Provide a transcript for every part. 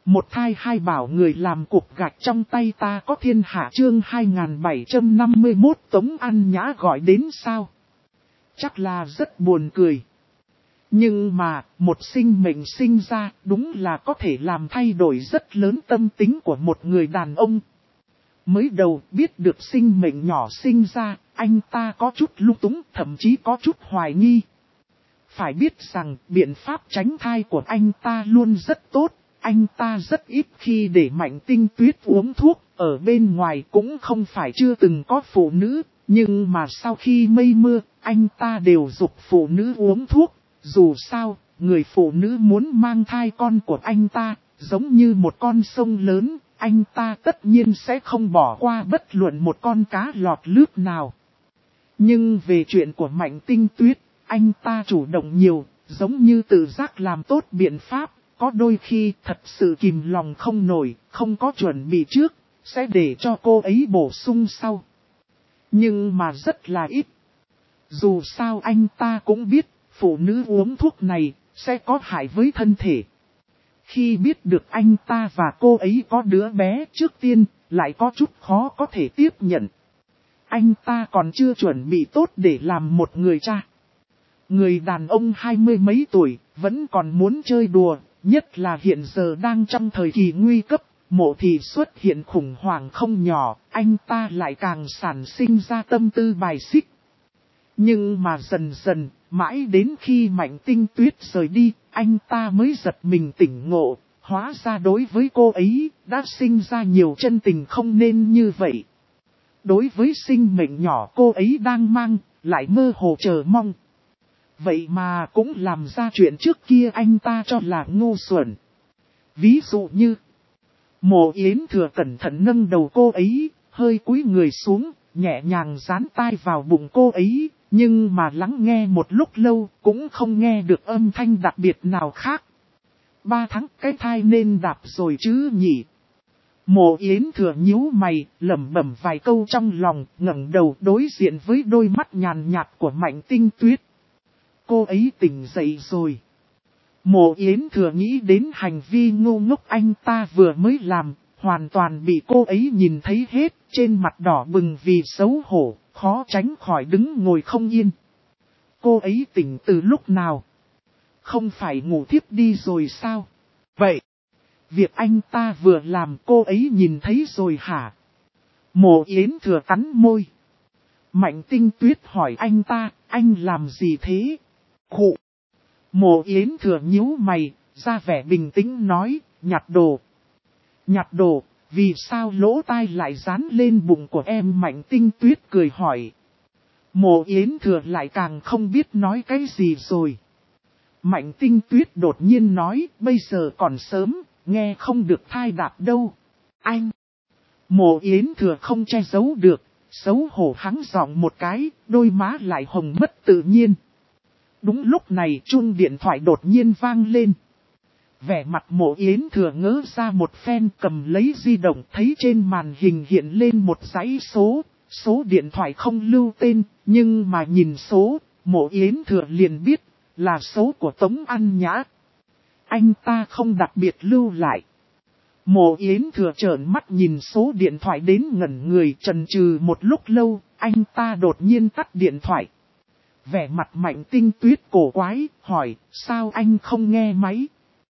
Một thai hai bảo người làm cục gạch trong tay ta có thiên hạ chương 2751 Tống An Nhã gọi đến sao? Chắc là rất buồn cười. Nhưng mà, một sinh mệnh sinh ra đúng là có thể làm thay đổi rất lớn tâm tính của một người đàn ông. Mới đầu biết được sinh mệnh nhỏ sinh ra, anh ta có chút lung túng, thậm chí có chút hoài nghi. Phải biết rằng biện pháp tránh thai của anh ta luôn rất tốt. Anh ta rất ít khi để Mạnh Tinh Tuyết uống thuốc, ở bên ngoài cũng không phải chưa từng có phụ nữ, nhưng mà sau khi mây mưa, anh ta đều giục phụ nữ uống thuốc. Dù sao, người phụ nữ muốn mang thai con của anh ta, giống như một con sông lớn, anh ta tất nhiên sẽ không bỏ qua bất luận một con cá lọt lướt nào. Nhưng về chuyện của Mạnh Tinh Tuyết, anh ta chủ động nhiều, giống như tự giác làm tốt biện pháp. Có đôi khi thật sự kìm lòng không nổi, không có chuẩn bị trước, sẽ để cho cô ấy bổ sung sau. Nhưng mà rất là ít. Dù sao anh ta cũng biết, phụ nữ uống thuốc này, sẽ có hại với thân thể. Khi biết được anh ta và cô ấy có đứa bé trước tiên, lại có chút khó có thể tiếp nhận. Anh ta còn chưa chuẩn bị tốt để làm một người cha. Người đàn ông 20 mấy tuổi, vẫn còn muốn chơi đùa. Nhất là hiện giờ đang trong thời kỳ nguy cấp, Mộ Thị xuất hiện khủng hoảng không nhỏ, anh ta lại càng sản sinh ra tâm tư bài xích. Nhưng mà dần dần, mãi đến khi Mạnh Tinh Tuyết rời đi, anh ta mới giật mình tỉnh ngộ, hóa ra đối với cô ấy, đã sinh ra nhiều chân tình không nên như vậy. Đối với sinh mệnh nhỏ cô ấy đang mang, lại mơ hồ chờ mong. Vậy mà cũng làm ra chuyện trước kia anh ta cho là ngu xuẩn. Ví dụ như, Mộ Yến Thừa cẩn thận nâng đầu cô ấy, hơi cúi người xuống, nhẹ nhàng dán tai vào bụng cô ấy, nhưng mà lắng nghe một lúc lâu cũng không nghe được âm thanh đặc biệt nào khác. 3 tháng cái thai nên đạp rồi chứ nhỉ? Mộ Yến Thừa nhíu mày, lẩm bẩm vài câu trong lòng, ngẩng đầu đối diện với đôi mắt nhàn nhạt của Mạnh Tinh Tuyết. Cô ấy tỉnh dậy rồi. Mộ Yến Thừa nghĩ đến hành vi ngu ngốc anh ta vừa mới làm, hoàn toàn bị cô ấy nhìn thấy hết, trên mặt đỏ bừng vì xấu hổ, khó tránh khỏi đứng ngồi không yên. Cô ấy tỉnh từ lúc nào? Không phải ngủ thiếp đi rồi sao? Vậy, việc anh ta vừa làm cô ấy nhìn thấy rồi hả? Mộ Yến Thừa cắn môi. Mạnh Tinh Tuyết hỏi anh ta, anh làm gì thế? Khụ. Mộ Yến Thừa nhíu mày, ra vẻ bình tĩnh nói, nhặt đồ. Nhặt đồ, vì sao lỗ tai lại dán lên bụng của em? Mạnh Tinh Tuyết cười hỏi. Mộ Yến Thừa lại càng không biết nói cái gì rồi. Mạnh Tinh Tuyết đột nhiên nói, bây giờ còn sớm, nghe không được thai đạp đâu. Anh! Mộ Yến Thừa không che giấu được, xấu hổ hắng giọng một cái, đôi má lại hồng mất tự nhiên. Đúng lúc này chuông điện thoại đột nhiên vang lên. Vẻ mặt Mộ Yến Thừa ngỡ ra một phen, cầm lấy di động, thấy trên màn hình hiện lên một dãy số điện thoại không lưu tên, nhưng mà nhìn số, Mộ Yến Thừa liền biết là số của Tống An Nhã. Anh ta không đặc biệt lưu lại. Mộ Yến Thừa trợn mắt nhìn số điện thoại đến ngẩn người, chần chừ một lúc lâu, anh ta đột nhiên tắt điện thoại. Vẻ mặt Mạnh Tinh Tuyết cổ quái, hỏi, sao anh không nghe máy?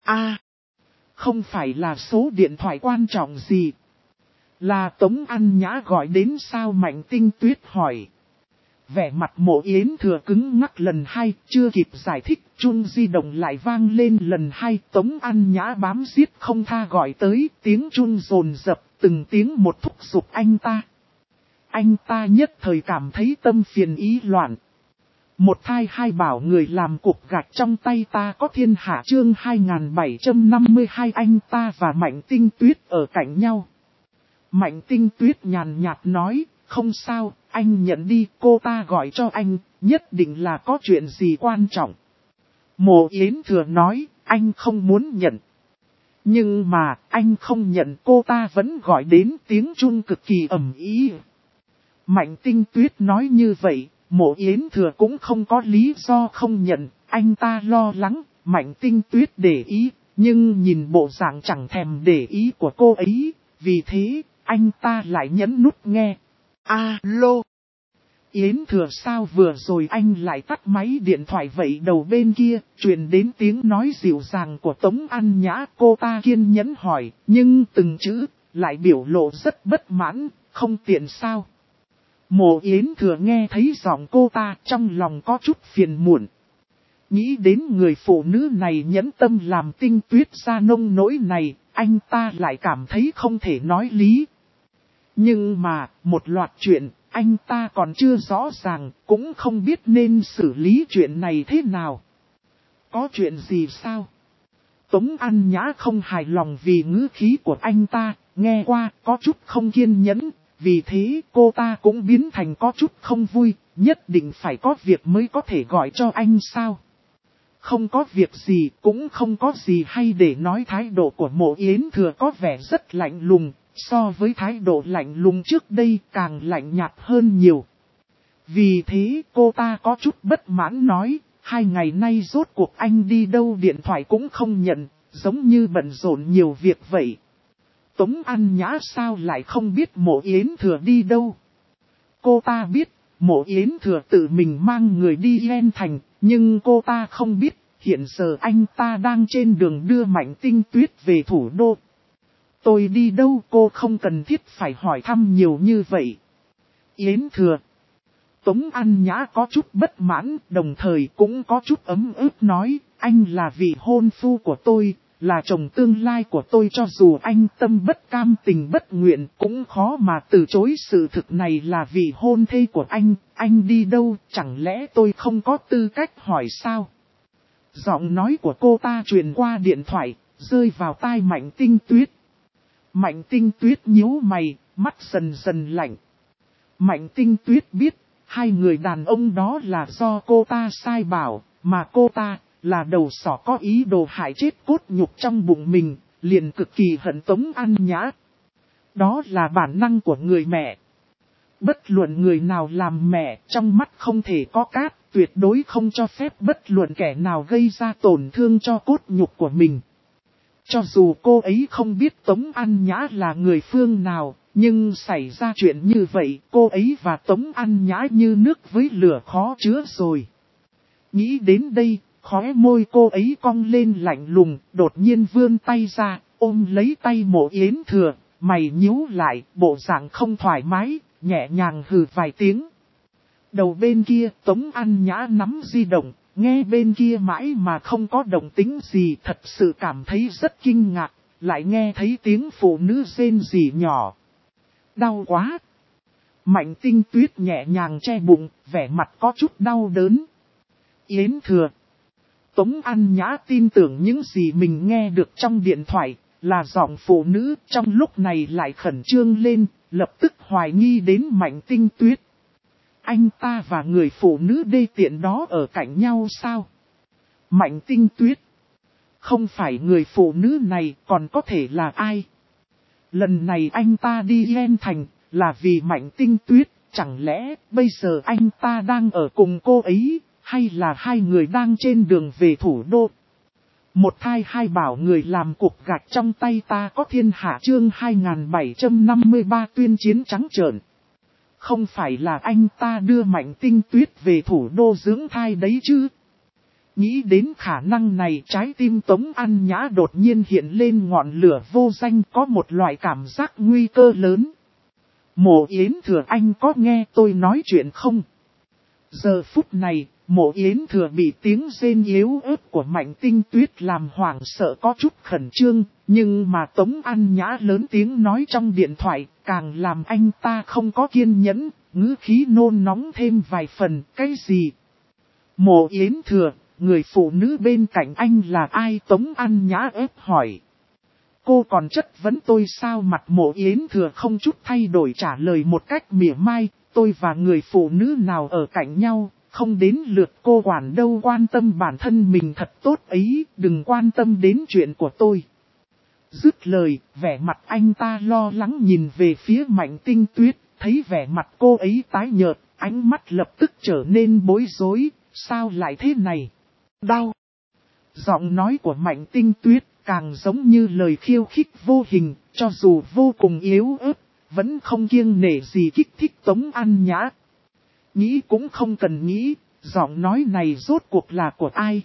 Không phải là số điện thoại quan trọng gì. Là Tống An Nhã gọi đến sao? Mạnh Tinh Tuyết hỏi. Vẻ mặt Mộ Yến Thừa cứng ngắc lần hai, chưa kịp giải thích, chuông di động lại vang lên lần hai. Tống An Nhã bám giết không tha gọi tới, tiếng chuông dồn dập, từng tiếng một thúc giục anh ta. Anh ta nhất thời cảm thấy tâm phiền ý loạn. Một thai hai bảo người làm cục gạch trong tay ta có thiên hạ chương 2752 anh ta và Mạnh Tinh Tuyết ở cạnh nhau. Mạnh Tinh Tuyết nhàn nhạt nói, không sao, anh nhận đi, cô ta gọi cho anh, nhất định là có chuyện gì quan trọng. Mộ Yến Thừa nói, anh không muốn nhận. Nhưng mà, anh không nhận, cô ta vẫn gọi đến, tiếng chuông cực kỳ ầm ĩ. Mạnh Tinh Tuyết nói như vậy, Mộ Yến Thừa cũng không có lý do không nhận, anh ta lo lắng, Mạnh Tinh Tuyết để ý, Nhưng nhìn bộ dạng chẳng thèm để ý của cô ấy, vì thế, anh ta lại nhấn nút nghe. Alo. Yến Thừa sao vừa rồi anh lại tắt máy điện thoại vậy? Đầu bên kia, truyền đến tiếng nói dịu dàng của Tống An Nhã. Cô ta kiên nhẫn hỏi, nhưng từng chữ, lại biểu lộ rất bất mãn, không tiện sao? Mộ Yến Thừa nghe thấy giọng cô ta trong lòng có chút phiền muộn. Nghĩ đến người phụ nữ này nhẫn tâm làm Tinh Tuyết ra nông nỗi này, anh ta lại cảm thấy không thể nói lý. Nhưng mà, một loạt chuyện, anh ta còn chưa rõ ràng, cũng không biết nên xử lý chuyện này thế nào. Có chuyện gì sao? Tống An Nhã không hài lòng vì ngữ khí của anh ta, nghe qua có chút không kiên nhẫn, vì thế cô ta cũng biến thành có chút không vui, nhất định phải có việc mới có thể gọi cho anh sao? Không có việc gì, cũng không có gì hay để nói. Thái độ của Mộ Yến Thừa có vẻ rất lạnh lùng, so với thái độ lạnh lùng trước đây càng lạnh nhạt hơn nhiều. Vì thế cô ta có chút bất mãn nói, 2 ngày nay rốt cuộc anh đi đâu, điện thoại cũng không nhận, giống như bận rộn nhiều việc vậy. Tống An Nhã sao lại không biết Mộ Yến Thừa đi đâu? Cô ta biết, Mộ Yến Thừa tự mình mang người đi Yên Thành, nhưng cô ta không biết, hiện giờ anh ta đang trên đường đưa Mạnh Tinh Tuyết về thủ đô. Tôi đi đâu cô không cần thiết phải hỏi thăm nhiều như vậy. Yến Thừa. Tống An Nhã có chút bất mãn, đồng thời cũng có chút ấm ức nói, anh là vị hôn phu của tôi, là chồng tương lai của tôi, cho dù anh tâm bất cam tình bất nguyện cũng khó mà từ chối sự thực này là vị hôn thê của anh đi đâu, chẳng lẽ tôi không có tư cách hỏi sao? Giọng nói của cô ta truyền qua điện thoại, rơi vào tai Mạnh Tinh Tuyết. Mạnh Tinh Tuyết nhíu mày, mắt dần dần lạnh. Mạnh Tinh Tuyết biết, 2 người đàn ông đó là do cô ta sai bảo, mà cô ta là đầu sỏ có ý đồ hại chết cốt nhục trong bụng mình, liền cực kỳ hận Tống An Nhã. Đó là bản năng của người mẹ. Bất luận người nào làm mẹ, trong mắt không thể có cát, tuyệt đối không cho phép bất luận kẻ nào gây ra tổn thương cho cốt nhục của mình. Cho dù cô ấy không biết Tống An Nhã là người phương nào, nhưng xảy ra chuyện như vậy, cô ấy và Tống An Nhã như nước với lửa khó chứa rồi. Nghĩ đến đây, khóe môi cô ấy cong lên lạnh lùng, đột nhiên vươn tay ra, ôm lấy tay Mộ Yến Thừa, mày nhíu lại, bộ dạng không thoải mái, nhẹ nhàng hừ vài tiếng. Đầu bên kia, Tống An Nhã nắm di động, nghe bên kia mãi mà không có động tĩnh gì, thật sự cảm thấy rất kinh ngạc, lại nghe thấy tiếng phụ nữ rên rỉ nhỏ. Đau quá! Mạnh Tinh Tuyết nhẹ nhàng che bụng, vẻ mặt có chút đau đớn. Yến Thừa. Tống An Nhã tin tưởng những gì mình nghe được trong điện thoại, là giọng phụ nữ, trong lúc này lại khẩn trương lên, lập tức hoài nghi đến Mạnh Tinh Tuyết. Anh ta và người phụ nữ đê tiện đó ở cạnh nhau sao? Mạnh Tinh Tuyết. Không phải người phụ nữ này còn có thể là ai? Lần này anh ta đi Yên Thành là vì Mạnh Tinh Tuyết, chẳng lẽ bây giờ anh ta đang ở cùng cô ấy, hay là 2 người đang trên đường về thủ đô? Một thai 2 bảo người làm cục gạch trong tay ta có thiên hạ, chương 2753 tuyên chiến trắng trợn. Không phải là anh ta đưa Mạnh Tinh Tuyết về thủ đô dưỡng thai đấy chứ? Nghĩ đến khả năng này, trái tim Tống An Nhã đột nhiên hiện lên ngọn lửa vô danh, có một loại cảm giác nguy cơ lớn. Mộ Yến Thừa, anh có nghe tôi nói chuyện không? Giờ phút này, Mộ Yến Thừa bị tiếng rên yếu ớt của Mạnh Tinh Tuyết làm hoảng sợ, có chút khẩn trương, nhưng mà Tống An Nhã lớn tiếng nói trong điện thoại, càng làm anh ta không có kiên nhẫn, ngữ khí nôn nóng thêm vài phần. Cái gì? Mộ Yến Thừa, người phụ nữ bên cạnh anh là ai? Tống An Nhã ép hỏi. Cô còn chất vấn tôi sao? Mặt Mộ Yến Thừa không chút thay đổi trả lời một cách mỉa mai, tôi và người phụ nữ nào ở cạnh nhau, không đến lượt cô quản đâu, quan tâm bản thân mình thật tốt ấy, đừng quan tâm đến chuyện của tôi. Dứt lời, vẻ mặt anh ta lo lắng nhìn về phía Mạnh Tinh Tuyết, thấy vẻ mặt cô ấy tái nhợt, ánh mắt lập tức trở nên bối rối, sao lại thế này? Đau! Giọng nói của Mạnh Tinh Tuyết càng giống như lời khiêu khích vô hình, cho dù vô cùng yếu ớt, vẫn không kiêng nể gì kích thích Tống An Nhã. Nghĩ cũng không cần nghĩ, giọng nói này rốt cuộc là của ai.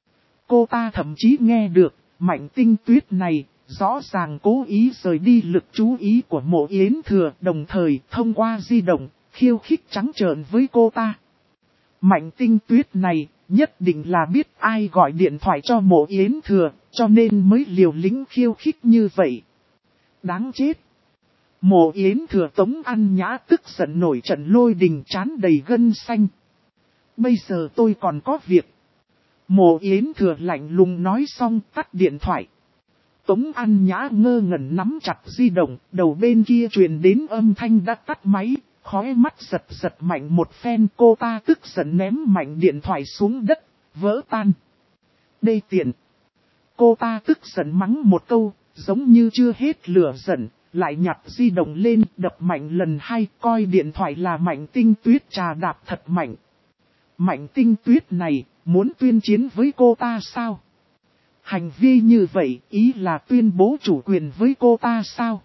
Cô ta thậm chí nghe được, Mạnh Tinh Tuyết này, rõ ràng cố ý rời đi lực chú ý của Mộ Yến Thừa, đồng thời thông qua di động, khiêu khích trắng trợn với cô ta. Mạnh Tinh Tuyết này, nhất định là biết ai gọi điện thoại cho Mộ Yến Thừa, cho nên mới liều lĩnh khiêu khích như vậy. Đáng chết! Mộ Yến Thừa Tống An Nhã tức giận nổi trận lôi đình, trán đầy gân xanh. Bây giờ tôi còn có việc. Mộ Yến Thừa lạnh lùng nói xong tắt điện thoại. Tống An Nhã ngơ ngẩn nắm chặt di động, đầu bên kia truyền đến âm thanh đã tắt máy, khóe mắt giật giật mạnh một phen, cô ta tức giận ném mạnh điện thoại xuống đất, vỡ tan. Đê tiện. Cô ta tức giận mắng một câu, giống như chưa hết lửa giận, lại nhặt di động lên đập mạnh lần hai, coi điện thoại là Mạnh Tinh Tuyết trà đạp thật mạnh. Mạnh Tinh Tuyết này, muốn tuyên chiến với cô ta sao? Hành vi như vậy, ý là tuyên bố chủ quyền với cô ta sao?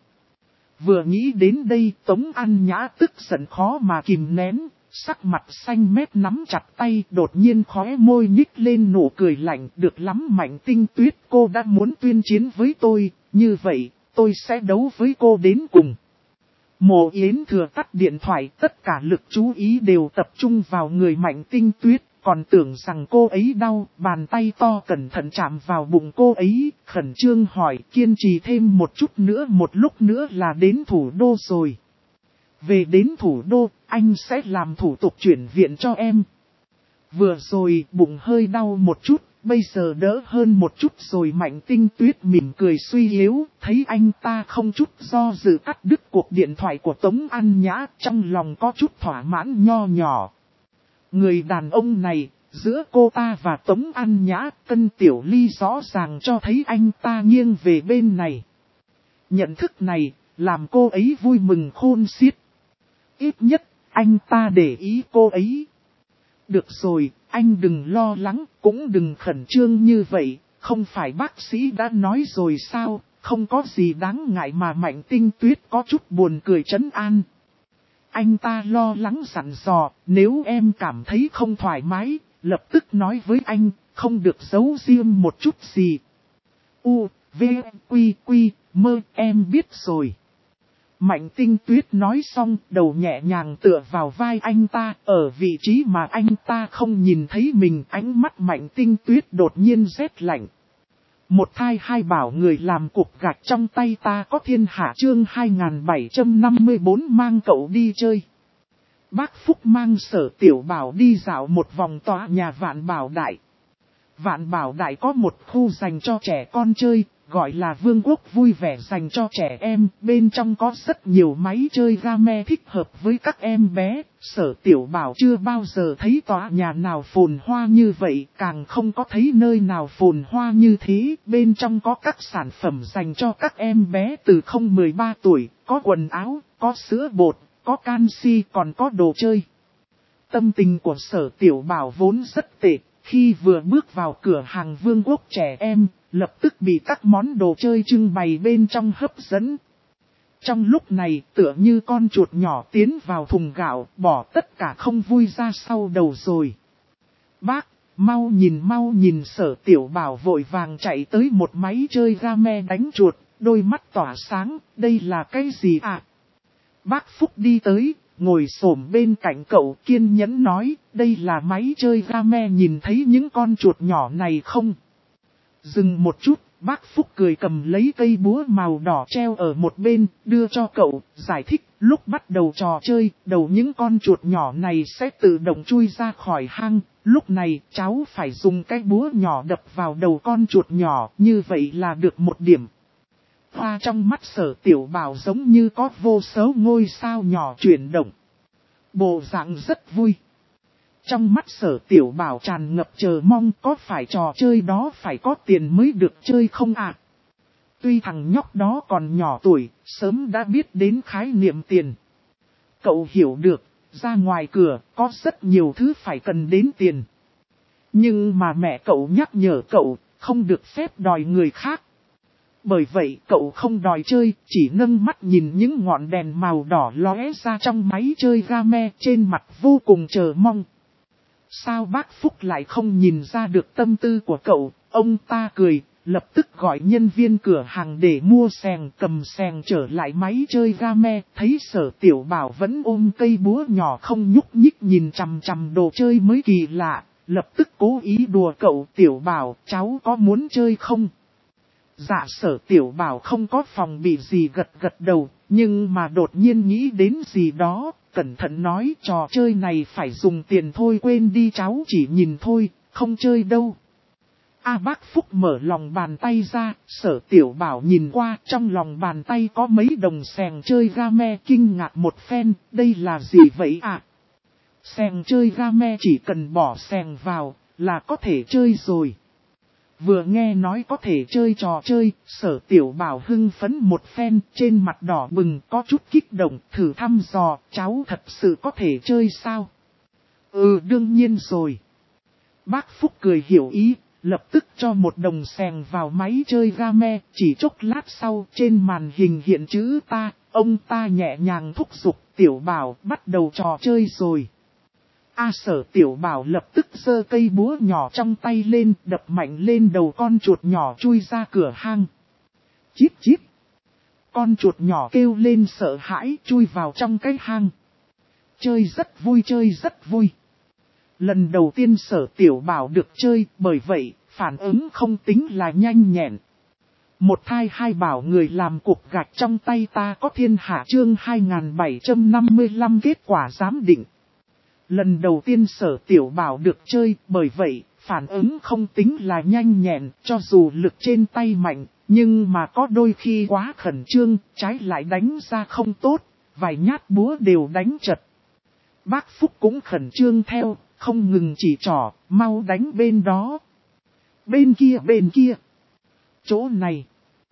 Vừa nghĩ đến đây, Tống An Nhã tức giận khó mà kìm nén, sắc mặt xanh mét nắm chặt tay, đột nhiên khóe môi nhích lên nụ cười lạnh. Được lắm Mạnh Tinh Tuyết, cô đã muốn tuyên chiến với tôi, như vậy, tôi sẽ đấu với cô đến cùng. Mộ Yến Thừa tắt điện thoại, tất cả lực chú ý đều tập trung vào người Mạnh Tinh Tuyết, còn tưởng rằng cô ấy đau, bàn tay to cẩn thận chạm vào bụng cô ấy, khẩn trương hỏi, kiên trì thêm một chút nữa, một lúc nữa là đến thủ đô rồi. Về đến thủ đô, anh sẽ làm thủ tục chuyển viện cho em. Vừa rồi bụng hơi đau một chút, bây giờ đỡ hơn một chút rồi. Mạnh Tinh Tuyết mỉm cười suy yếu, thấy anh ta không chút do dự cắt đứt cuộc điện thoại của Tống An Nhã, trong lòng có chút thỏa mãn nho nhỏ. Người đàn ông này, giữa cô ta và Tống An Nhã, Tân Tiểu Ly rõ ràng cho thấy anh ta nghiêng về bên này. Nhận thức này, làm cô ấy vui mừng khôn xiết. Ít nhất, anh ta để ý cô ấy. Được rồi, anh đừng lo lắng, cũng đừng khẩn trương như vậy, không phải bác sĩ đã nói rồi sao, không có gì đáng ngại mà. Mạnh Tinh Tuyết có chút buồn cười trấn an. Anh ta lo lắng dặn dò, nếu em cảm thấy không thoải mái, lập tức nói với anh, không được giấu riêng một chút gì. U, V, Quy, Quy, Mơ, em biết rồi. Mạnh Tinh Tuyết nói xong, đầu nhẹ nhàng tựa vào vai anh ta, ở vị trí mà anh ta không nhìn thấy mình. Ánh mắt Mạnh Tinh Tuyết đột nhiên rét lạnh. Một thai hai bảo người làm cục gạch trong tay ta có thiên hạ. Chương 2754 mang cậu đi chơi. Bác Phúc mang Sở Tiểu Bảo đi dạo một vòng tòa nhà Vạn Bảo Đại. Vạn Bảo Đại có một khu dành cho trẻ con chơi, gọi là Vương quốc vui vẻ dành cho trẻ em. Bên trong có rất nhiều máy chơi game thích hợp với các em bé. Sở Tiểu Bảo chưa bao giờ thấy tòa nhà nào phồn hoa như vậy, càng không có thấy nơi nào phồn hoa như thế. Bên trong có các sản phẩm dành cho các em bé từ 0-13 tuổi, có quần áo, có sữa bột, có canxi, còn có đồ chơi. Tâm tình của Sở Tiểu Bảo vốn rất tệ, khi vừa bước vào cửa hàng Vương quốc trẻ em, lập tức bị các món đồ chơi trưng bày bên trong hấp dẫn. Trong lúc này, tựa như con chuột nhỏ tiến vào thùng gạo, bỏ tất cả không vui ra sau đầu rồi. Bác, mau nhìn. Sở Tiểu Bảo vội vàng chạy tới một máy chơi game đánh chuột, đôi mắt tỏa sáng, đây là cái gì ạ? Bác Phúc đi tới, ngồi xổm bên cạnh cậu, kiên nhẫn nói, đây là máy chơi game, nhìn thấy những con chuột nhỏ này không? Dừng một chút, bác Phúc cười cầm lấy cây búa màu đỏ treo ở một bên, đưa cho cậu, giải thích, lúc bắt đầu trò chơi, đầu những con chuột nhỏ này sẽ tự động chui ra khỏi hang, lúc này cháu phải dùng cái búa nhỏ đập vào đầu con chuột nhỏ, như vậy là được 1 điểm. Hoa trong mắt Sở Tiểu Bảo giống như có vô số ngôi sao nhỏ chuyển động. Bộ dạng rất vui. Trong mắt Sở Tiểu Bảo tràn ngập chờ mong, có phải trò chơi đó phải có tiền mới được chơi không ạ? Tuy thằng nhóc đó còn nhỏ tuổi, sớm đã biết đến khái niệm tiền. Cậu hiểu được, ra ngoài cửa, có rất nhiều thứ phải cần đến tiền. Nhưng mà mẹ cậu nhắc nhở cậu, không được phép đòi người khác. Bởi vậy cậu không đòi chơi, chỉ nâng mắt nhìn những ngọn đèn màu đỏ lóe ra trong máy chơi game, trên mặt vô cùng chờ mong. Sao bác Phúc lại không nhìn ra được tâm tư của cậu? Ông ta cười, lập tức gọi nhân viên cửa hàng để mua xèng, cầm xèng trở lại máy chơi game. Thấy Sở Tiểu Bảo vẫn ôm cây búa nhỏ không nhúc nhích nhìn chằm chằm đồ chơi mới kỳ lạ, lập tức cố ý đùa cậu. Tiểu Bảo, cháu có muốn chơi không? Dạ Sở Tiểu Bảo không có phòng bị gì, gật gật đầu, nhưng mà đột nhiên nghĩ đến gì đó, cẩn thận nói trò chơi này phải dùng tiền thôi, quên đi, cháu chỉ nhìn thôi, không chơi đâu. Bác Phúc mở lòng bàn tay ra, Sở Tiểu Bảo nhìn qua, trong lòng bàn tay có mấy đồng xèng chơi game, kinh ngạc một phen, đây là gì vậy ạ? Xèng chơi game chỉ cần bỏ xèng vào, là có thể chơi rồi. Vừa nghe nói có thể chơi trò chơi, Sở Tiểu Bảo hưng phấn một phen, trên mặt đỏ bừng, có chút kích động, thử thăm dò, cháu thật sự có thể chơi sao? Đương nhiên rồi. Bác Phúc cười hiểu ý, lập tức cho một đồng xèng vào máy chơi game, chỉ chốc lát sau, trên màn hình hiện chữ ta, ông ta nhẹ nhàng thúc giục, Tiểu Bảo bắt đầu trò chơi rồi. Sở Tiểu Bảo lập tức giơ cây búa nhỏ trong tay lên, đập mạnh lên đầu con chuột nhỏ chui ra cửa hang. Chít chít. Con chuột nhỏ kêu lên sợ hãi, chui vào trong cái hang. Chơi rất vui, chơi rất vui. Lần đầu tiên Sở Tiểu Bảo được chơi, bởi vậy, phản ứng không tính là nhanh nhẹn. Một thai hai bảo người làm cục gạch trong tay ta có thiên hạ, chương 2755 kết quả giám định. Lần đầu tiên Sở Tiểu Bảo được chơi, bởi vậy, phản ứng không tính là nhanh nhẹn, cho dù lực trên tay mạnh, nhưng mà có đôi khi quá khẩn trương, trái lại đánh ra không tốt, vài nhát búa đều đánh trật. Bác Phúc cũng khẩn trương theo, không ngừng chỉ trỏ, mau đánh bên đó. Bên kia. Chỗ này.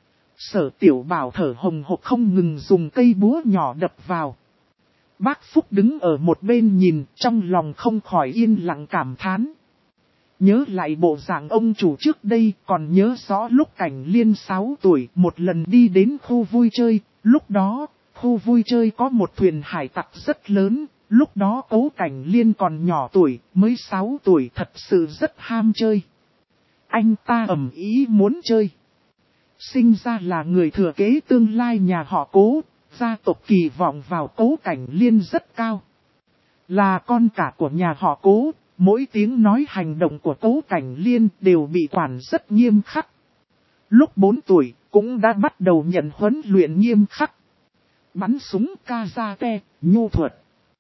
Sở Tiểu Bảo thở hồng hộc không ngừng dùng cây búa nhỏ đập vào. Bác Phúc đứng ở một bên nhìn, trong lòng không khỏi yên lặng cảm thán. Nhớ lại bộ dạng ông chủ trước đây, còn nhớ rõ lúc Cảnh Liên 6 tuổi một lần đi đến khu vui chơi, lúc đó, khu vui chơi có một thuyền hải tặc rất lớn, lúc đó Cố Cảnh Liên còn nhỏ tuổi, mới 6 tuổi, thật sự rất ham chơi. Anh ta ầm ý muốn chơi. Sinh ra là người thừa kế tương lai nhà họ Cố. Gia tộc kỳ vọng vào Cố Cảnh Liên rất cao. Là con cả của nhà họ Cố, mỗi tiếng nói hành động của Cố Cảnh Liên đều bị quản rất nghiêm khắc. Lúc 4 tuổi, cũng đã bắt đầu nhận huấn luyện nghiêm khắc. Bắn súng karate, nhu thuật.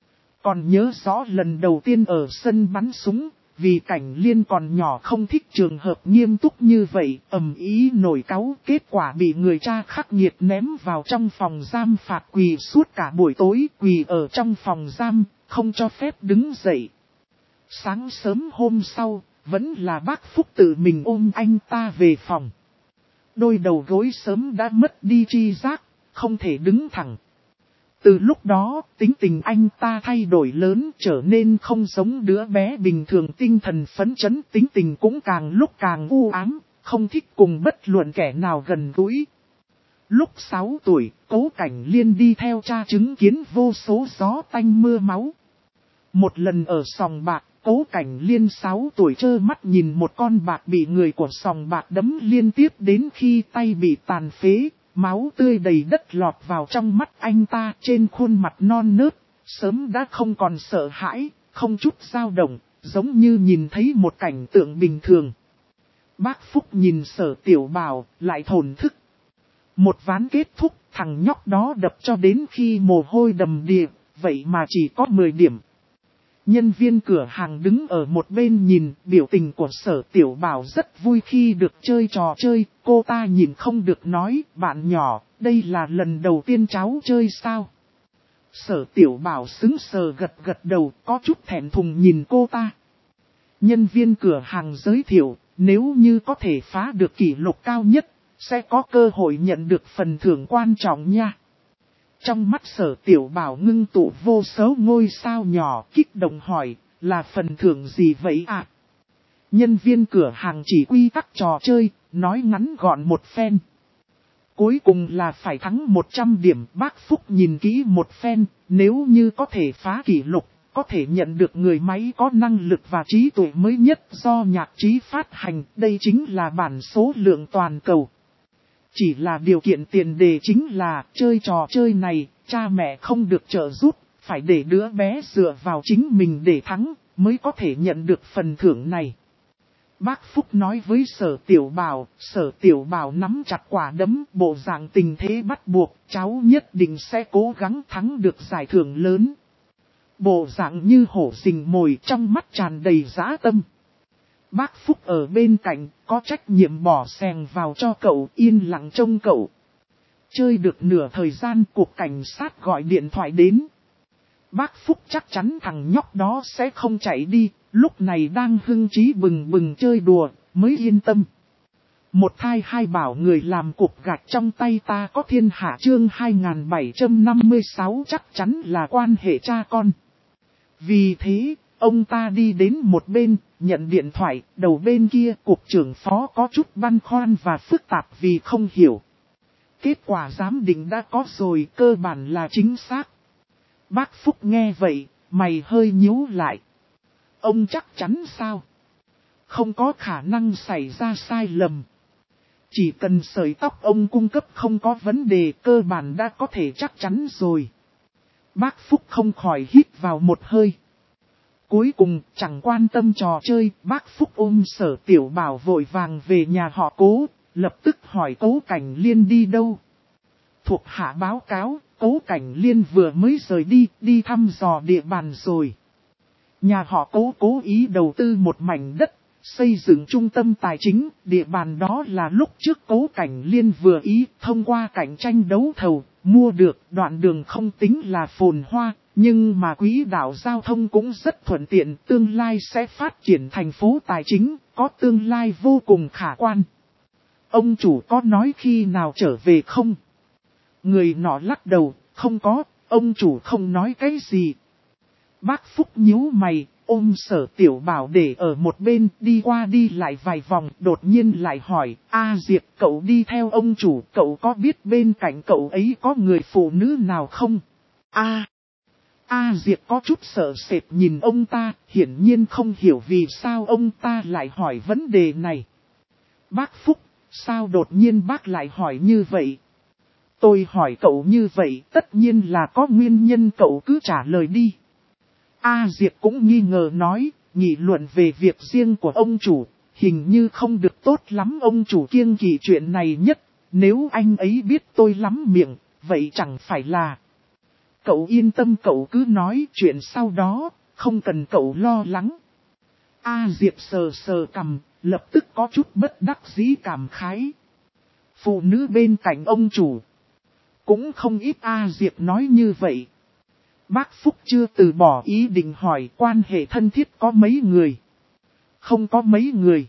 Còn nhớ rõ lần đầu tiên ở sân bắn súng, vì Cảnh Liên còn nhỏ không thích trường hợp nghiêm túc như vậy, ầm ý nổi cáu, kết quả bị người cha khắc nghiệt ném vào trong phòng giam phạt quỳ suốt cả buổi tối, quỳ ở trong phòng giam, không cho phép đứng dậy. Sáng sớm hôm sau, vẫn là bác Phúc tự mình ôm anh ta về phòng. Đôi đầu gối sớm đã mất đi tri giác, không thể đứng thẳng. Từ lúc đó, tính tình anh ta thay đổi lớn, trở nên không giống đứa bé bình thường, tinh thần phấn chấn, tính tình cũng càng lúc càng u ám, không thích cùng bất luận kẻ nào gần gũi. Lúc 6 tuổi, Cố Cảnh Liên đi theo cha chứng kiến vô số gió tanh mưa máu. Một lần ở sòng bạc, Cố Cảnh Liên 6 tuổi trơ mắt nhìn một con bạc bị người của sòng bạc đấm liên tiếp đến khi tay bị tàn phế. Máu tươi đầy đất lọt vào trong mắt anh ta, trên khuôn mặt non nớt, sớm đã không còn sợ hãi, không chút dao động, giống như nhìn thấy một cảnh tượng bình thường. Bác Phúc nhìn Sở Tiểu Bảo, lại thổn thức. Một ván kết thúc, thằng nhóc đó đập cho đến khi mồ hôi đầm đìa, vậy mà chỉ có 10 điểm. Nhân viên cửa hàng đứng ở một bên nhìn, biểu tình của Sở Tiểu Bảo rất vui khi được chơi trò chơi, cô ta nhìn không được nói, bạn nhỏ, đây là lần đầu tiên cháu chơi sao? Sở Tiểu Bảo sững sờ gật gật đầu, có chút thẹn thùng nhìn cô ta. Nhân viên cửa hàng giới thiệu, nếu như có thể phá được kỷ lục cao nhất, sẽ có cơ hội nhận được phần thưởng quan trọng nha. Trong mắt Sở Tiểu Bảo ngưng tụ vô số ngôi sao nhỏ, kích động hỏi, là phần thưởng gì vậy ạ? Nhân viên cửa hàng chỉ quy tắc trò chơi, nói ngắn gọn một phen. Cuối cùng là phải thắng 100 điểm. Bác Phúc nhìn kỹ một phen, nếu như có thể phá kỷ lục, có thể nhận được người máy có năng lực và trí tuệ mới nhất do nhạc trí phát hành. Đây chính là bản số lượng toàn cầu. Chỉ là điều kiện tiền đề chính là chơi trò chơi này, cha mẹ không được trợ giúp, phải để đứa bé dựa vào chính mình để thắng, mới có thể nhận được phần thưởng này. Bác Phúc nói với Sở Tiểu Bảo nắm chặt quả đấm, bộ dạng tình thế bắt buộc, cháu nhất định sẽ cố gắng thắng được giải thưởng lớn. Bộ dạng như hổ rình mồi, trong mắt tràn đầy dã tâm. Bác Phúc ở bên cạnh, có trách nhiệm bỏ xèng vào cho cậu, yên lặng trông cậu. Chơi được nửa thời gian, cục cảnh sát gọi điện thoại đến. Bác Phúc chắc chắn thằng nhóc đó sẽ không chạy đi, lúc này đang hưng trí bừng bừng chơi đùa, mới yên tâm. Một thai hai bảo người làm cục gạch trong tay ta có thiên hạ chương 2756 chắc chắn là quan hệ cha con. Vì thế, ông ta đi đến một bên, nhận điện thoại, đầu bên kia cục trưởng phó có chút băn khoăn và phức tạp vì không hiểu. Kết quả giám định đã có rồi, cơ bản là chính xác. Bác Phúc nghe vậy, mày hơi nhíu lại. Ông chắc chắn sao? Không có khả năng xảy ra sai lầm. Chỉ cần sợi tóc ông cung cấp không có vấn đề, cơ bản đã có thể chắc chắn rồi. Bác Phúc không khỏi hít vào một hơi. Cuối cùng, chẳng quan tâm trò chơi, bác Phúc ôm Sở Tiểu Bảo vội vàng về nhà họ Cố, lập tức hỏi Cố Cảnh Liên đi đâu. Thuộc hạ báo cáo, Cố Cảnh Liên vừa mới rời đi thăm dò địa bàn rồi. Nhà họ Cố cố ý đầu tư một mảnh đất, xây dựng trung tâm tài chính, địa bàn đó là lúc trước Cố Cảnh Liên vừa ý thông qua cạnh tranh đấu thầu, mua được. Đoạn đường không tính là phồn hoa, nhưng mà quỹ đạo giao thông cũng rất thuận tiện, tương lai sẽ phát triển thành phố tài chính, có tương lai vô cùng khả quan. Ông chủ có nói khi nào trở về không? Người nọ lắc đầu, không có, ông chủ không nói cái gì. Bác Phúc nhíu mày, ôm Sở Tiểu Bảo để ở một bên, đi qua đi lại vài vòng, đột nhiên lại hỏi, Diệp, cậu đi theo ông chủ, cậu có biết bên cạnh cậu ấy có người phụ nữ nào không? Diệp có chút sợ sệt nhìn ông ta, hiển nhiên không hiểu vì sao ông ta lại hỏi vấn đề này. Bác Phúc, sao đột nhiên bác lại hỏi như vậy? Tôi hỏi cậu như vậy, tất nhiên là có nguyên nhân, cậu cứ trả lời đi. Diệp cũng nghi ngờ nói, nghị luận về việc riêng của ông chủ, hình như không được tốt lắm, ông chủ kiêng kỵ chuyện này nhất, nếu anh ấy biết tôi lắm miệng, vậy chẳng phải là... Cậu yên tâm, cậu cứ nói chuyện sau đó, không cần cậu lo lắng. Diệp sờ sờ cằm, lập tức có chút bất đắc dĩ cảm khái. Phụ nữ bên cạnh ông chủ. Cũng không ít. Diệp nói như vậy. Bác Phúc chưa từ bỏ ý định hỏi quan hệ thân thiết có mấy người. Không có mấy người.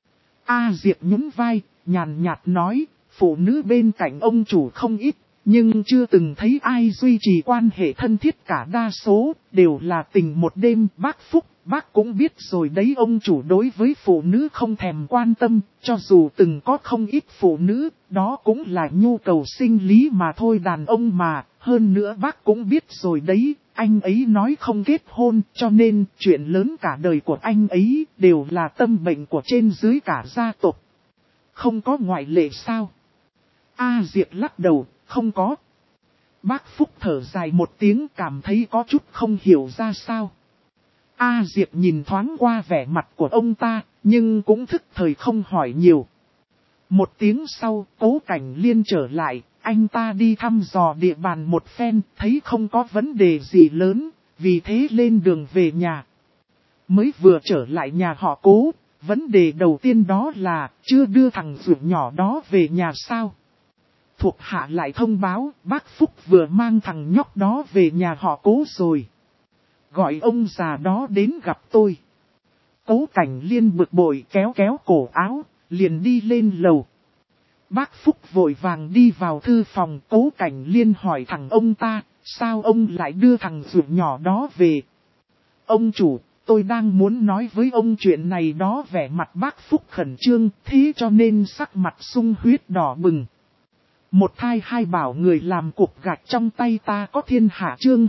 Diệp nhún vai, nhàn nhạt nói, phụ nữ bên cạnh ông chủ không ít. Nhưng chưa từng thấy ai duy trì quan hệ thân thiết cả, đa số đều là tình một đêm. Bác Phúc, bác cũng biết rồi đấy, ông chủ đối với phụ nữ không thèm quan tâm, cho dù từng có không ít phụ nữ, đó cũng là nhu cầu sinh lý mà thôi, đàn ông mà. Hơn nữa bác cũng biết rồi đấy, anh ấy nói không kết hôn, cho nên chuyện lớn cả đời của anh ấy đều là tâm bệnh của trên dưới cả gia tộc. Không có ngoại lệ sao? Diệp lắc đầu. Không có. Bác Phúc thở dài một tiếng, cảm thấy có chút không hiểu ra sao. Diệp nhìn thoáng qua vẻ mặt của ông ta, nhưng cũng thức thời không hỏi nhiều. Một tiếng sau, Cố Cảnh Liên trở lại, anh ta đi thăm dò địa bàn một phen, thấy không có vấn đề gì lớn, vì thế lên đường về nhà. Mới vừa trở lại nhà họ Cố, vấn đề đầu tiên đó là, chưa đưa thằng Dũng nhỏ đó về nhà sao? Thuộc hạ lại thông báo, bác Phúc vừa mang thằng nhóc đó về nhà họ Cố rồi. Gọi ông già đó đến gặp tôi. Cố Cảnh Liên bực bội kéo cổ áo, liền đi lên lầu. Bác Phúc vội vàng đi vào thư phòng. Cố Cảnh Liên hỏi thằng ông ta, sao ông lại đưa thằng Dũng nhỏ đó về? Ông chủ, tôi đang muốn nói với ông chuyện này đó. Vẻ mặt bác Phúc khẩn trương, thế cho nên sắc mặt sung huyết đỏ bừng. Một thai hai bảo người làm cục gạch trong tay ta có thiên hạ chương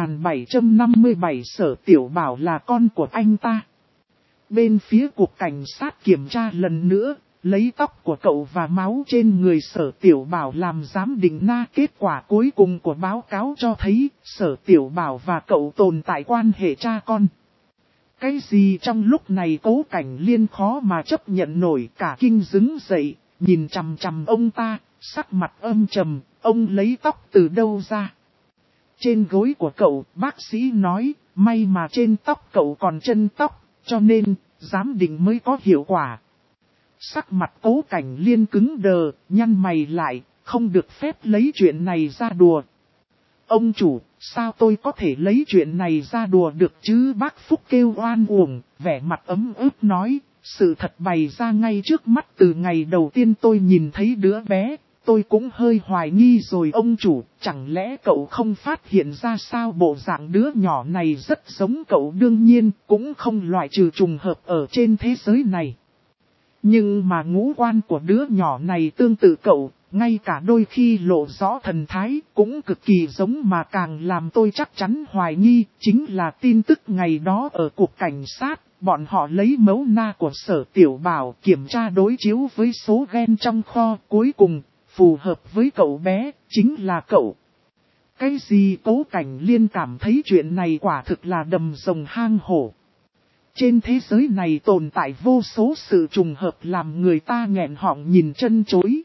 2757 Sở Tiểu Bảo là con của anh ta. Bên phía cục cảnh sát kiểm tra lần nữa, lấy tóc của cậu và máu trên người Sở Tiểu Bảo làm giám định na kết quả cuối cùng của báo cáo cho thấy Sở Tiểu Bảo và cậu tồn tại quan hệ cha con. Cái gì trong lúc này Cố Cảnh Liên khó mà chấp nhận nổi, cả kinh đứng dậy, nhìn chằm chằm ông ta, sắc mặt âm trầm, ông lấy tóc từ đâu ra? Trên gối của cậu, bác sĩ nói, may mà trên tóc cậu còn chân tóc, cho nên, giám định mới có hiệu quả. Sắc mặt Cố Cảnh Liên cứng đờ, nhăn mày lại, không được phép lấy chuyện này ra đùa. Ông chủ, sao tôi có thể lấy chuyện này ra đùa được chứ? Bác Phúc kêu oan uổng, vẻ mặt ấm ức nói, sự thật bày ra ngay trước mắt từ ngày đầu tiên tôi nhìn thấy đứa bé, tôi cũng hơi hoài nghi rồi ông chủ, chẳng lẽ cậu không phát hiện ra sao bộ dạng đứa nhỏ này rất giống cậu? Đương nhiên, cũng không loại trừ trùng hợp ở trên thế giới này. Nhưng mà ngũ quan của đứa nhỏ này tương tự cậu, ngay cả đôi khi lộ rõ thần thái cũng cực kỳ giống, mà càng làm tôi chắc chắn hoài nghi chính là tin tức ngày đó ở cục cảnh sát. Bọn họ lấy mẫu na của Sở Tiểu Bảo kiểm tra đối chiếu với số gen trong kho, cuối cùng, phù hợp với cậu bé, chính là cậu. Cái gì? Cố Cảnh Liên cảm thấy chuyện này quả thực là đầm rồng hang hổ. Trên thế giới này tồn tại vô số sự trùng hợp làm người ta nghẹn họng nhìn chân chối.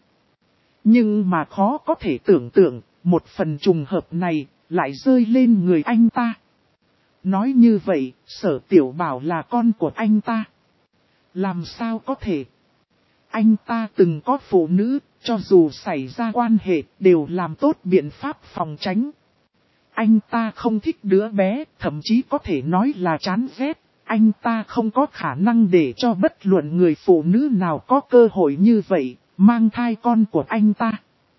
Nhưng mà khó có thể tưởng tượng, một phần trùng hợp này lại rơi lên người anh ta. Nói như vậy, Sở Tiểu Bảo là con của anh ta. Làm sao có thể? Anh ta từng có phụ nữ, cho dù xảy ra quan hệ, đều làm tốt biện pháp phòng tránh. Anh ta không thích đứa bé, thậm chí có thể nói là chán ghét. Anh ta không có khả năng để cho bất luận người phụ nữ nào có cơ hội như vậy, mang thai con của anh ta.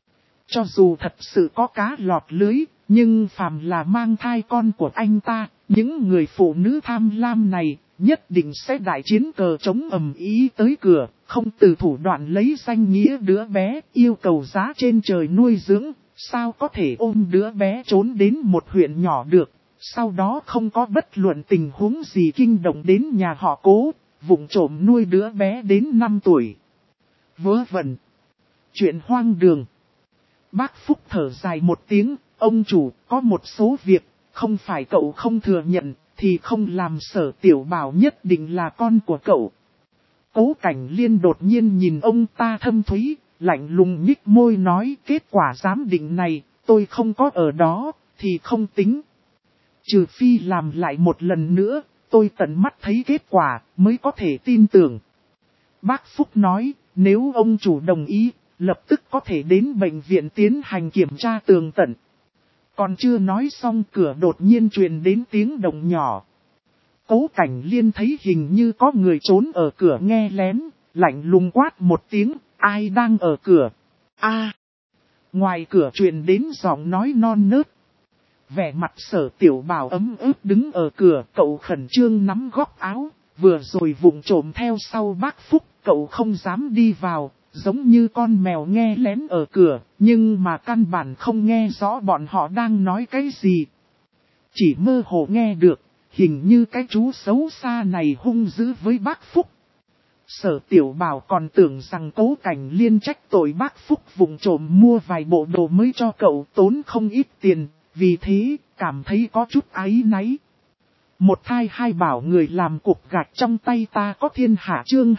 Cho dù thật sự có cá lọt lưới, nhưng phàm là mang thai con của anh ta, những người phụ nữ tham lam này nhất định sẽ đại chiến cờ chống ầm ĩ tới cửa, không từ thủ đoạn lấy danh nghĩa đứa bé, yêu cầu giá trên trời nuôi dưỡng, sao có thể ôm đứa bé trốn đến một huyện nhỏ được. Sau đó không có bất luận tình huống gì kinh động đến nhà họ Cố, vụng trộm nuôi đứa bé đến 5 tuổi. Vớ vẩn. Chuyện hoang đường. Bác Phúc thở dài một tiếng, ông chủ, có một số việc, không phải cậu không thừa nhận, thì không làm Sở Tiểu Bảo nhất định là con của cậu. Cố Cảnh Liên đột nhiên nhìn ông ta thâm thúy, lạnh lùng nhích môi nói, kết quả giám định này, tôi không có ở đó, thì không tính. Trừ phi làm lại một lần nữa, tôi tận mắt thấy kết quả, mới có thể tin tưởng. Bác Phúc nói, nếu ông chủ đồng ý, lập tức có thể đến bệnh viện tiến hành kiểm tra tường tận. Còn chưa nói xong, cửa đột nhiên truyền đến tiếng động nhỏ. Cố Cảnh Liên thấy hình như có người trốn ở cửa nghe lén, lạnh lùng quát một tiếng, ai đang ở cửa? A. Ngoài cửa truyền đến giọng nói non nớt. Vẻ mặt Sở Tiểu Bảo ấm ức đứng ở cửa, cậu khẩn trương nắm góc áo, vừa rồi vụng trộm theo sau bác Phúc, cậu không dám đi vào, giống như con mèo nghe lén ở cửa, nhưng mà căn bản không nghe rõ bọn họ đang nói cái gì. Chỉ mơ hồ nghe được, hình như cái chú xấu xa này hung dữ với bác Phúc. Sở Tiểu Bảo còn tưởng rằng Cố Cảnh Liên trách tội bác Phúc vụng trộm mua vài bộ đồ mới cho cậu, tốn không ít tiền. Vì thế, cảm thấy có chút áy náy. Một thai hai bảo người làm cục gạch trong tay ta có thiên hạ chương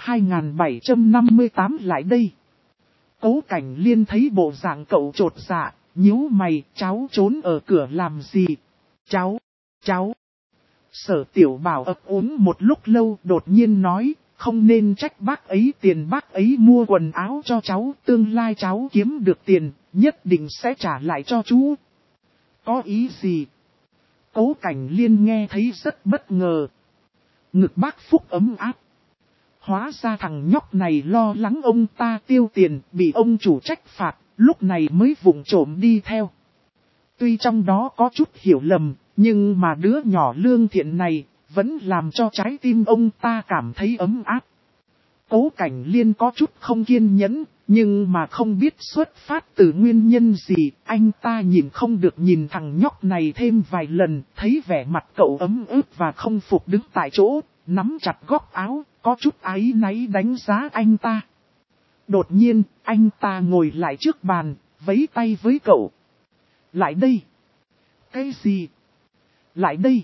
2758 lại đây. Cố Cảnh Liên thấy bộ dạng cậu trột dạ, nhíu mày, cháu trốn ở cửa làm gì? Cháu. Sở Tiểu Bảo ấp úng một lúc lâu đột nhiên nói, không nên trách bác ấy, tiền bác ấy mua quần áo cho cháu, tương lai cháu kiếm được tiền, nhất định sẽ trả lại cho chú. Có ý gì? Cố Cảnh Liên nghe thấy rất bất ngờ. Ngực bác Phúc ấm áp. Hóa ra thằng nhóc này lo lắng ông ta tiêu tiền, bị ông chủ trách phạt, lúc này mới vụng trộm đi theo. Tuy trong đó có chút hiểu lầm, nhưng mà đứa nhỏ lương thiện này vẫn làm cho trái tim ông ta cảm thấy ấm áp. Cố Cảnh Liên có chút không kiên nhẫn, Nhưng mà không biết xuất phát từ nguyên nhân gì, anh ta nhìn không được nhìn thằng nhóc này thêm vài lần, thấy vẻ mặt cậu ấm ức và không phục đứng tại chỗ, nắm chặt góc áo, có chút áy náy đánh giá anh ta. Đột nhiên, anh ta ngồi lại trước bàn, vẫy tay với cậu. Lại đây. Cái gì? Lại đây.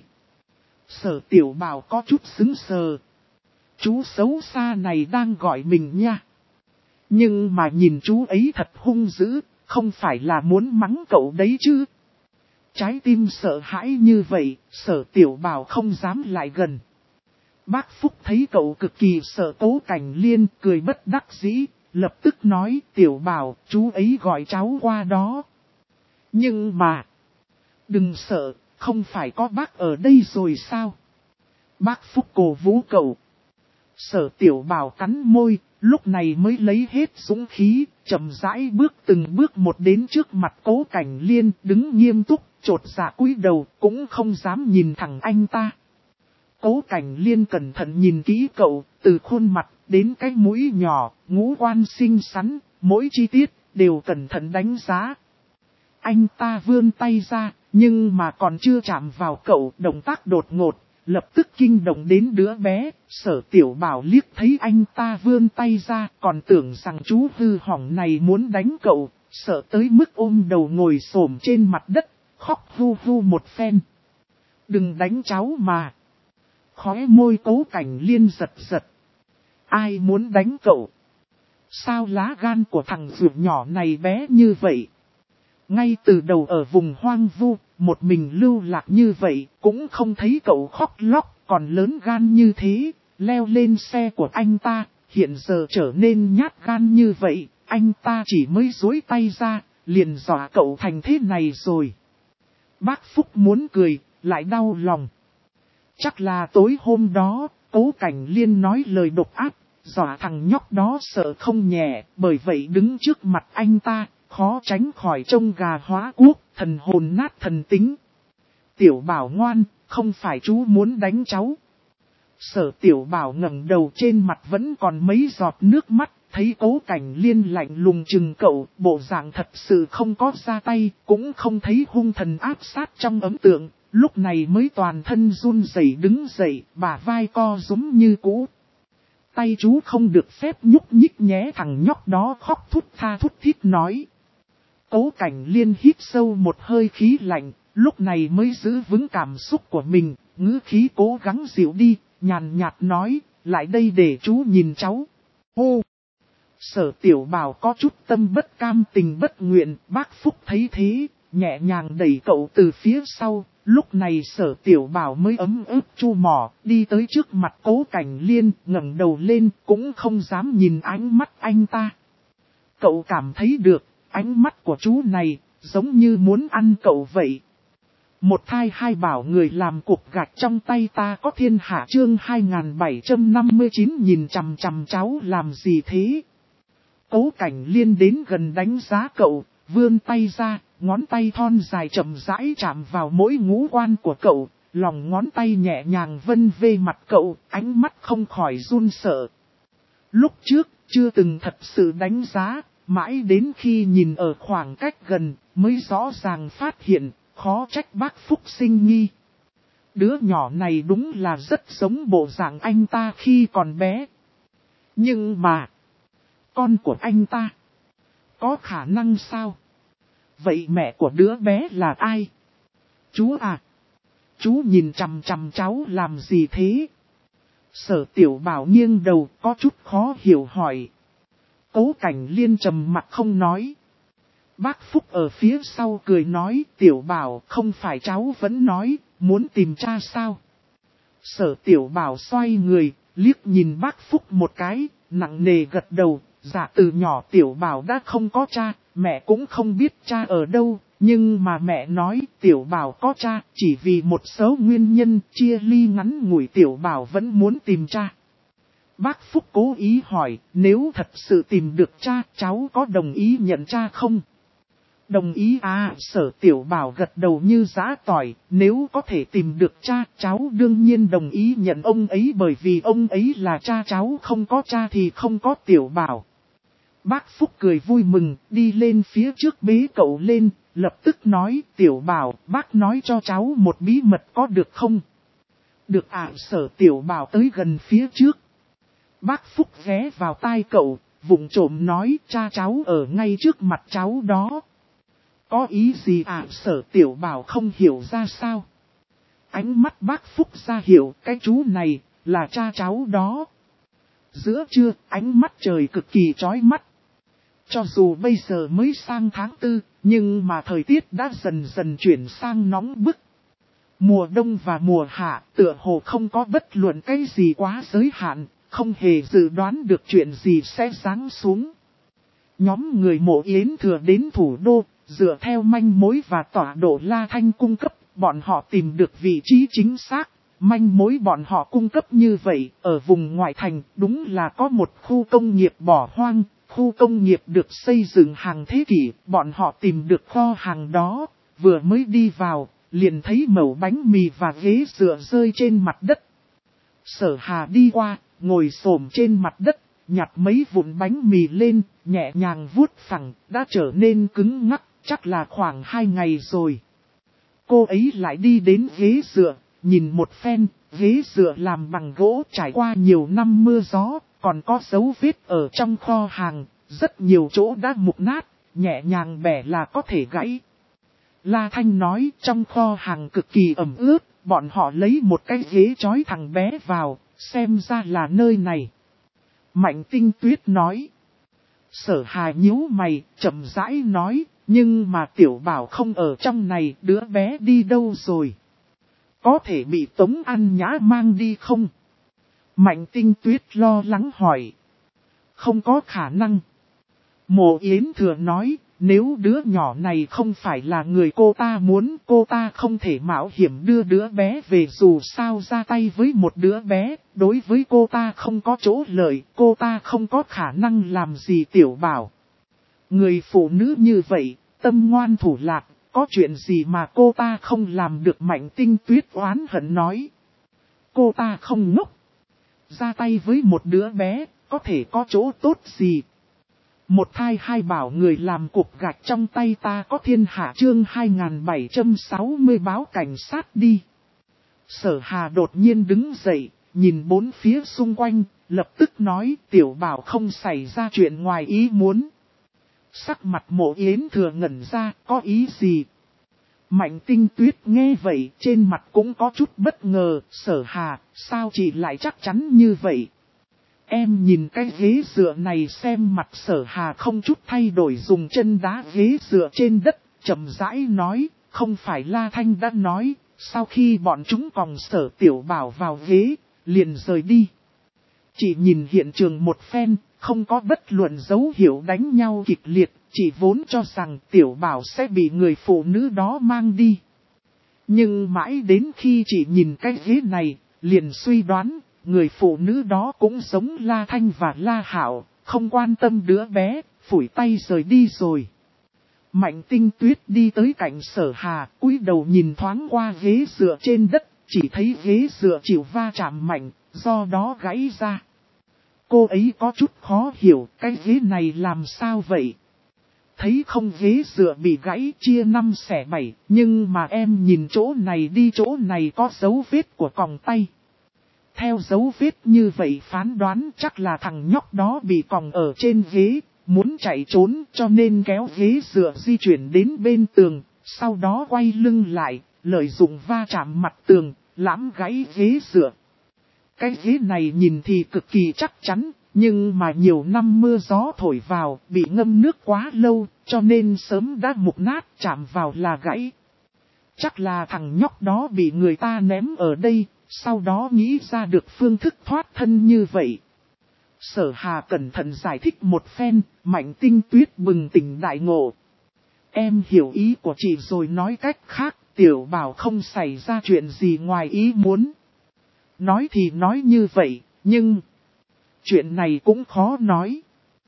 Sở Tiểu Bảo có chút sững sờ. Chú xấu xa này đang gọi mình nha. Nhưng mà nhìn chú ấy thật hung dữ, không phải là muốn mắng cậu đấy chứ. Trái tim sợ hãi như vậy, Sở Tiểu Bảo không dám lại gần. Bác Phúc thấy cậu cực kỳ sợ Cố Cảnh Liên, cười bất đắc dĩ, lập tức nói Tiểu Bảo, chú ấy gọi cháu qua đó. Nhưng mà, đừng sợ, không phải có bác ở đây rồi sao? Bác Phúc cổ vũ cậu. Sở Tiểu Bảo cắn môi, lúc này mới lấy hết dũng khí, chậm rãi bước từng bước một đến trước mặt Cố Cảnh Liên, đứng nghiêm túc, chột dạ cúi đầu, cũng không dám nhìn thẳng anh ta. Cố Cảnh Liên cẩn thận nhìn kỹ cậu, từ khuôn mặt đến cái mũi nhỏ, ngũ quan xinh xắn, mỗi chi tiết đều cẩn thận đánh giá. Anh ta vươn tay ra, nhưng mà còn chưa chạm vào cậu, động tác đột ngột, lập tức kinh động đến đứa bé. Sở Tiểu Bảo liếc thấy anh ta vươn tay ra, còn tưởng rằng chú hư hỏng này muốn đánh cậu, sợ tới mức ôm đầu ngồi xổm trên mặt đất, khóc hu hu một phen. Đừng đánh cháu mà. Khóe môi Cố Cảnh Liên giật giật. Ai muốn đánh cậu? Sao lá gan của thằng ruột nhỏ này bé như vậy? Ngay từ đầu ở vùng hoang vu, một mình lưu lạc như vậy, cũng không thấy cậu khóc lóc, còn lớn gan như thế, leo lên xe của anh ta, hiện giờ trở nên nhát gan như vậy, anh ta chỉ mới duỗi tay ra, liền dọa cậu thành thế này rồi. Bác Phúc muốn cười, lại đau lòng. Chắc là tối hôm đó, Cố Cảnh Liên nói lời độc ác, dọa thằng nhóc đó sợ không nhẹ, bởi vậy đứng trước mặt anh ta, khó tránh khỏi trông gà hóa cuốc, thần hồn nát thần tính. Tiểu Bảo ngoan, không phải chú muốn đánh cháu. Sở Tiểu Bảo ngẩng đầu, trên mặt vẫn còn mấy giọt nước mắt, thấy Cố Cảnh Liên lạnh lùng chừng cậu, bộ dạng thật sự không có ra tay, cũng không thấy hung thần áp sát trong ấn tượng, lúc này mới toàn thân run rẩy đứng dậy, bả vai co rúm như cũ. Tay chú không được phép nhúc nhích nhé, thằng nhóc đó khóc thút tha thút thít nói. Cố Cảnh Liên hít sâu một hơi khí lạnh, lúc này mới giữ vững cảm xúc của mình, ngữ khí cố gắng dịu đi, nhàn nhạt nói, lại đây để chú nhìn cháu. Hô! Sở Tiểu Bảo có chút tâm bất cam tình bất nguyện, bác Phúc thấy thế, nhẹ nhàng đẩy cậu từ phía sau, lúc này Sở Tiểu Bảo mới ấm ức chu mỏ, đi tới trước mặt Cố Cảnh Liên, ngẩng đầu lên, cũng không dám nhìn ánh mắt anh ta. Cậu cảm thấy được, ánh mắt của chú này, giống như muốn ăn cậu vậy. Một thai hai bảo người làm cục gạch trong tay ta có thiên hạ, chương 2759 nhìn chằm chằm cháu làm gì thế? Cố Cảnh Liên đến gần đánh giá cậu, vươn tay ra, ngón tay thon dài chậm rãi chạm vào mỗi ngũ quan của cậu, lòng ngón tay nhẹ nhàng vân vê mặt cậu, ánh mắt không khỏi run sợ. Lúc trước, chưa từng thật sự đánh giá, mãi đến khi nhìn ở khoảng cách gần, mới rõ ràng phát hiện, khó trách bác Phúc sinh nghi. Đứa nhỏ này đúng là rất giống bộ dạng anh ta khi còn bé. Nhưng mà, con của anh ta, có khả năng sao? Vậy mẹ của đứa bé là ai? Chú à? Chú nhìn chằm chằm cháu làm gì thế? Sở Tiểu Bảo nghiêng đầu có chút khó hiểu hỏi. Cố Cảnh Liên trầm mặt không nói. Bác Phúc ở phía sau cười nói, Tiểu Bảo không phải cháu vẫn nói, muốn tìm cha sao? Sở Tiểu Bảo xoay người, liếc nhìn bác Phúc một cái, nặng nề gật đầu, dạ từ nhỏ Tiểu Bảo đã không có cha, mẹ cũng không biết cha ở đâu, nhưng mà mẹ nói Tiểu Bảo có cha, chỉ vì một số nguyên nhân chia ly ngắn ngủi Tiểu Bảo vẫn muốn tìm cha. Bác Phúc cố ý hỏi, nếu thật sự tìm được cha, cháu có đồng ý nhận cha không? Đồng ý à, Sở Tiểu Bảo gật đầu như giã tỏi, nếu có thể tìm được cha, cháu đương nhiên đồng ý nhận ông ấy bởi vì ông ấy là cha cháu, không có cha thì không có Tiểu Bảo. Bác Phúc cười vui mừng, đi lên phía trước bế cậu lên, lập tức nói, Tiểu Bảo, bác nói cho cháu một bí mật có được không? Được ạ. Sở Tiểu Bảo tới gần phía trước. Bác Phúc ghé vào tai cậu, vụng trộm nói, cha cháu ở ngay trước mặt cháu đó. Có ý gì ạ? Sở Tiểu Bảo không hiểu ra sao. Ánh mắt bác Phúc ra hiểu, cái chú này, là cha cháu đó. Giữa trưa, ánh mắt trời cực kỳ chói mắt. Cho dù bây giờ mới sang tháng 4, nhưng mà thời tiết đã dần dần chuyển sang nóng bức. Mùa đông và mùa hạ tựa hồ không có bất luận cái gì quá giới hạn, không hề dự đoán được chuyện gì sẽ giáng xuống. Nhóm người Mộ Yến Thừa đến thủ đô, dựa theo manh mối và tọa độ La Thanh cung cấp, bọn họ tìm được vị trí chính xác. Manh mối bọn họ cung cấp như vậy, ở vùng ngoại thành đúng là có một khu công nghiệp bỏ hoang. Khu công nghiệp được xây dựng hàng thế kỷ, bọn họ tìm được kho hàng đó, vừa mới đi vào, liền thấy mẩu bánh mì và ghế dựa rơi trên mặt đất. Sở Hà đi qua, ngồi xổm trên mặt đất, nhặt mấy vụn bánh mì lên, nhẹ nhàng vuốt phẳng, đã trở nên cứng ngắc, chắc là khoảng 2 ngày rồi. Cô ấy lại đi đến ghế dựa, nhìn một phen, ghế dựa làm bằng gỗ trải qua nhiều năm mưa gió, còn có dấu vết ở trong kho hàng, rất nhiều chỗ đã mục nát, nhẹ nhàng bẻ là có thể gãy. La Thanh nói trong kho hàng cực kỳ ẩm ướt, bọn họ lấy một cái ghế trói thằng bé vào, xem ra là nơi này. Mạnh Tinh Tuyết nói. Sở Hà nhíu mày, chậm rãi nói, nhưng mà Tiểu Bảo không ở trong này, đứa bé đi đâu rồi? Có thể bị Tống An Nhã mang đi không? Mạnh Tinh Tuyết lo lắng hỏi. Không có khả năng. Mộ Yến Thừa nói, nếu đứa nhỏ này không phải là người cô ta muốn, cô ta không thể mạo hiểm đưa đứa bé về, dù sao ra tay với một đứa bé, đối với cô ta không có chỗ lợi, cô ta không có khả năng làm gì Tiểu Bảo. Người phụ nữ như vậy, tâm ngoan thủ lạc, có chuyện gì mà cô ta không làm được? Mạnh Tinh Tuyết oán hận nói. Cô ta không ngốc. Ra tay với một đứa bé, có thể có chỗ tốt gì? Một thai hai bảo người làm cục gạch trong tay ta có thiên hạ. Chương 2760 báo cảnh sát đi. Sở Hà đột nhiên đứng dậy, nhìn bốn phía xung quanh, lập tức nói Tiểu Bảo không xảy ra chuyện ngoài ý muốn. Sắc mặt Mộ Yến Thừa ngẩn ra, có ý gì? Mạnh Tinh Tuyết nghe vậy, trên mặt cũng có chút bất ngờ. Sở Hà, sao chị lại chắc chắn như vậy? Em nhìn cái ghế dựa này xem. Mặt Sở Hà không chút thay đổi, dùng chân đá ghế dựa trên đất, chậm rãi nói, không phải La Thanh đã nói, sau khi bọn chúng còng Sở Tiểu Bảo vào ghế, liền rời đi. Chỉ nhìn hiện trường một phen, không có bất luận dấu hiệu đánh nhau kịch liệt, chỉ vốn cho rằng Tiểu Bảo sẽ bị người phụ nữ đó mang đi. Nhưng mãi đến khi chỉ nhìn cái ghế này, liền suy đoán, người phụ nữ đó cũng giống La Thanh và La Hạo, không quan tâm đứa bé, phủi tay rời đi rồi. Mạnh Tinh Tuyết đi tới cạnh Sở Hà, cúi đầu nhìn thoáng qua ghế dựa trên đất, chỉ thấy ghế dựa chịu va chạm mạnh, do đó gãy ra. Cô ấy có chút khó hiểu, cái ghế này làm sao vậy? Thấy không, ghế dựa bị gãy chia 5 xẻ 7, nhưng mà em nhìn chỗ này đi, chỗ này có dấu vết của còng tay. Theo dấu vết như vậy phán đoán chắc là thằng nhóc đó bị còng ở trên ghế, muốn chạy trốn cho nên kéo ghế dựa di chuyển đến bên tường, sau đó quay lưng lại, lợi dụng va chạm mặt tường, lãm gãy ghế dựa. Cái ghế này nhìn thì cực kỳ chắc chắn, nhưng mà nhiều năm mưa gió thổi vào, bị ngâm nước quá lâu, cho nên sớm đã mục nát, chạm vào là gãy. Chắc là thằng nhóc đó bị người ta ném ở đây, sau đó nghĩ ra được phương thức thoát thân như vậy. Sở Hà cẩn thận giải thích một phen, Mạnh Tinh Tuyết bừng tỉnh đại ngộ. Em hiểu ý của chị rồi, nói cách khác, Tiểu Bảo không xảy ra chuyện gì ngoài ý muốn. Nói thì nói như vậy, nhưng chuyện này cũng khó nói.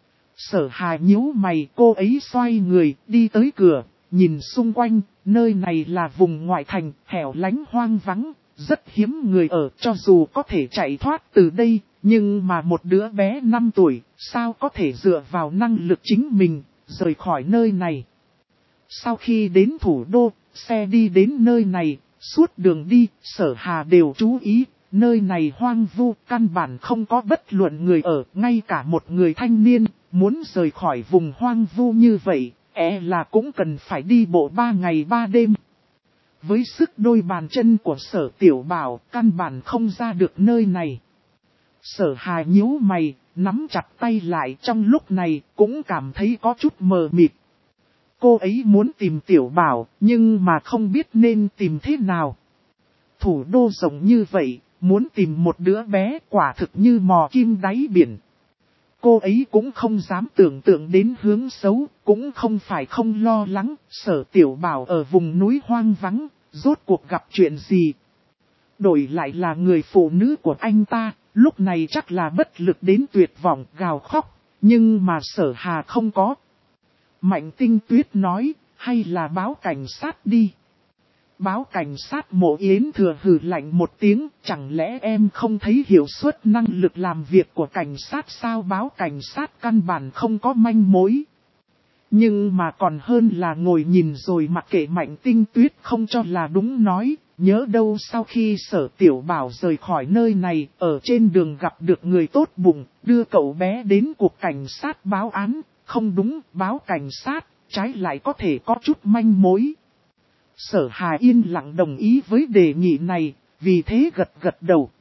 Sở Hà nhíu mày, cô ấy xoay người, đi tới cửa, nhìn xung quanh, nơi này là vùng ngoại thành, hẻo lánh hoang vắng, rất hiếm người ở, cho dù có thể chạy thoát từ đây, Nhưng mà một đứa bé 5 tuổi, sao có thể dựa vào năng lực chính mình, rời khỏi nơi này. Sau khi đến thủ đô, xe đi đến nơi này, suốt đường đi, Sở Hà đều chú ý, nơi này hoang vu, căn bản không có bất luận người ở, ngay cả một người thanh niên, muốn rời khỏi vùng hoang vu như vậy, là cũng cần phải đi bộ 3 ngày 3 đêm. Với sức đôi bàn chân của Sở Tiểu Bảo, căn bản không ra được nơi này. Sở Hà nhíu mày, nắm chặt tay lại, trong lúc này cũng cảm thấy có chút mờ mịt. Cô ấy muốn tìm Tiểu Bảo, nhưng mà không biết nên tìm thế nào. Thủ đô rộng như vậy, muốn tìm một đứa bé quả thực như mò kim đáy biển. Cô ấy cũng không dám tưởng tượng đến hướng xấu, cũng không phải không lo lắng, Sở Tiểu Bảo ở vùng núi hoang vắng, rốt cuộc gặp chuyện gì. Đổi lại là người phụ nữ của anh ta, lúc này chắc là bất lực đến tuyệt vọng gào khóc, nhưng mà Sở Hà không có. Mạnh Tinh Tuyết nói, hay là báo cảnh sát đi. Báo cảnh sát. Mộ Yến Thừa hừ lạnh một tiếng, chẳng lẽ em không thấy hiệu suất năng lực làm việc của cảnh sát sao? Báo cảnh sát căn bản không có manh mối. Nhưng mà còn hơn là ngồi nhìn rồi mặc kệ. Mạnh Tinh Tuyết không cho là đúng nói, nhớ đâu sau khi Sở Tiểu Bảo rời khỏi nơi này, ở trên đường gặp được người tốt bụng, đưa cậu bé đến cục cảnh sát báo án, không đúng, báo cảnh sát, trái lại có thể có chút manh mối. Sở Hà yên lặng đồng ý với đề nghị này, vì thế gật gật đầu.